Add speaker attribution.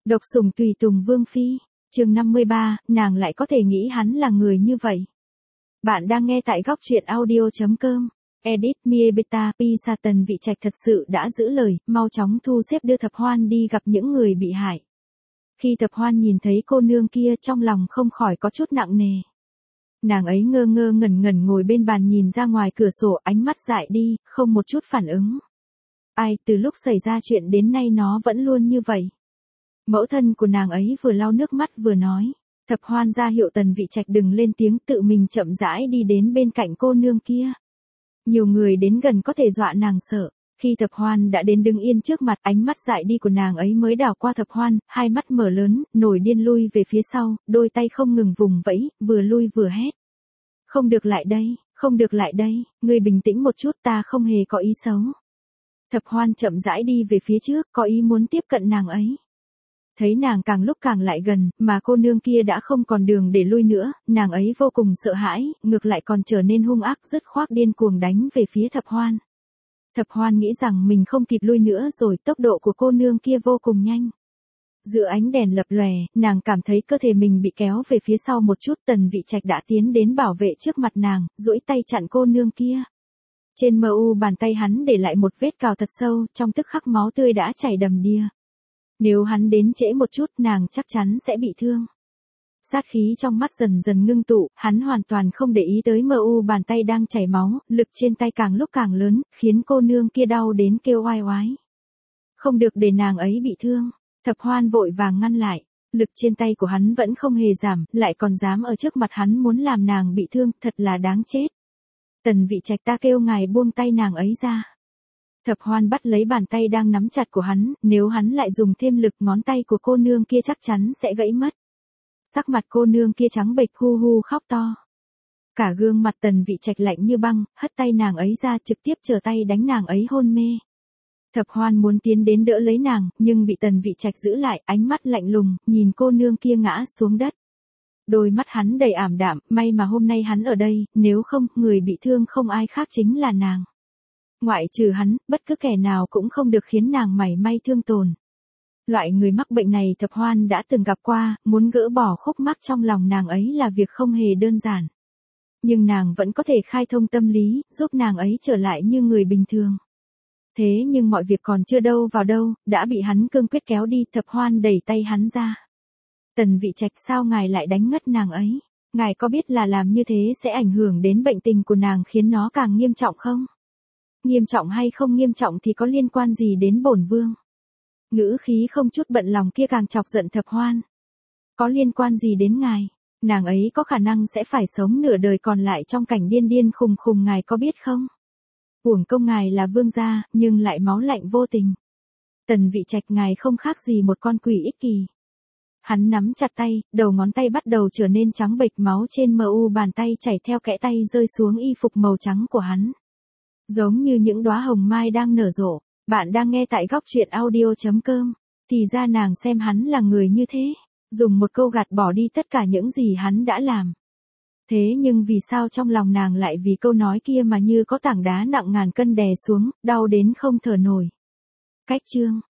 Speaker 1: Độc sủng tùy tùng vương phi, chương 53, nàng lại có thể nghĩ hắn là người như vậy. Bạn đang nghe tại góc truyện audio.com. Edit Miebeta Pisa Tần Vị Trạch thật sự đã giữ lời, mau chóng thu xếp đưa Thập Hoan đi gặp những người bị hại. Khi Thập Hoan nhìn thấy cô nương kia trong lòng không khỏi có chút nặng nề. Nàng ấy ngơ ngơ ngẩn ngẩn ngồi bên bàn nhìn ra ngoài cửa sổ, ánh mắt dại đi, không một chút phản ứng. Ai, từ lúc xảy ra chuyện đến nay nó vẫn luôn như vậy. Mẫu thân của nàng ấy vừa lau nước mắt vừa nói. Thập Hoan ra hiệu Tần Vị Trạch đừng lên tiếng, tự mình chậm rãi đi đến bên cạnh cô nương kia. Nhiều người đến gần có thể dọa nàng sợ. Khi Thập Hoan đã đến đứng yên trước mặt, ánh mắt dại đi của nàng ấy mới đảo qua Thập Hoan, hai mắt mở lớn, nổi điên lui về phía sau, đôi tay không ngừng vùng vẫy, vừa lui vừa hét. Không được lại đây, không được lại đây, ngươi bình tĩnh một chút, ta không hề có ý xấu. Thập Hoan chậm rãi đi về phía trước, có ý muốn tiếp cận nàng ấy. Thấy nàng càng lúc càng lại gần, mà cô nương kia đã không còn đường để lui nữa, nàng ấy vô cùng sợ hãi, ngược lại còn trở nên hung ác, dứt khoát điên cuồng đánh về phía Thập Hoan. Thập Hoan nghĩ rằng mình không kịp lui nữa rồi, tốc độ của cô nương kia vô cùng nhanh. Giữa ánh đèn lập lòe, nàng cảm thấy cơ thể mình bị kéo về phía sau một chút. Tần Vị Trạch đã tiến đến bảo vệ trước mặt nàng, duỗi tay chặn cô nương kia. Trên mu bàn tay hắn để lại một vết cào thật sâu, trong tức khắc máu tươi đã chảy đầm đìa. Nếu hắn đến trễ một chút, nàng chắc chắn sẽ bị thương. Sát khí trong mắt dần dần ngưng tụ, hắn hoàn toàn không để ý tới mu bàn tay đang chảy máu, lực trên tay càng lúc càng lớn, khiến cô nương kia đau đến kêu oai oái. Không được để nàng ấy bị thương. Thập Hoan vội vàng ngăn lại. Lực trên tay của hắn vẫn không hề giảm, lại còn dám ở trước mặt hắn muốn làm nàng bị thương, thật là đáng chết. Tần Vị Trạch, ta kêu ngài buông tay nàng ấy ra. Thập Hoan bắt lấy bàn tay đang nắm chặt của hắn, nếu hắn lại dùng thêm lực, ngón tay của cô nương kia chắc chắn sẽ gãy mất. Sắc mặt cô nương kia trắng bệch, hu hu khóc to. Cả gương mặt Tần Vị Trạch lạnh như băng, hất tay nàng ấy ra, trực tiếp trở tay đánh nàng ấy hôn mê. Thập Hoan muốn tiến đến đỡ lấy nàng, nhưng bị Tần Vị Trạch giữ lại, ánh mắt lạnh lùng, nhìn cô nương kia ngã xuống đất. Đôi mắt hắn đầy ảm đạm, may mà hôm nay hắn ở đây, nếu không, người bị thương không ai khác chính là nàng. Ngoại trừ hắn, bất cứ kẻ nào cũng không được khiến nàng mảy may thương tổn. Loại người mắc bệnh này Thập Hoan đã từng gặp qua, muốn gỡ bỏ khúc mắc trong lòng nàng ấy là việc không hề đơn giản. Nhưng nàng vẫn có thể khai thông tâm lý, giúp nàng ấy trở lại như người bình thường. Thế nhưng mọi việc còn chưa đâu vào đâu, đã bị hắn cương quyết kéo đi. Thập Hoan đẩy tay hắn ra. Tần Vị Trạch, sao ngài lại đánh ngất nàng ấy? Ngài có biết là làm như thế sẽ ảnh hưởng đến bệnh tình của nàng, khiến nó càng nghiêm trọng không? Nghiêm trọng hay không nghiêm trọng thì có liên quan gì đến bổn vương? Ngữ khí không chút bận lòng kia càng chọc giận Thập Hoan. Có liên quan gì đến ngài? Nàng ấy có khả năng sẽ phải sống nửa đời còn lại trong cảnh điên điên khùng khùng, ngài có biết không? Uổng công ngài là vương gia, nhưng lại máu lạnh vô tình. Tần Vị Trạch, ngài không khác gì một con quỷ ích kỷ. Hắn nắm chặt tay, đầu ngón tay bắt đầu trở nên trắng bệch, máu trên mu bàn tay chảy theo kẽ tay rơi xuống y phục màu trắng của hắn. Giống như những đóa hồng mai đang nở rộ. Bạn đang nghe tại góc truyện audio.com. Thì ra nàng xem hắn là người như thế. Dùng một câu gạt bỏ đi tất cả những gì hắn đã làm. Thế nhưng vì sao trong lòng nàng lại vì câu nói kia mà như có tảng đá nặng ngàn cân đè xuống, đau đến không thở nổi. Cách chương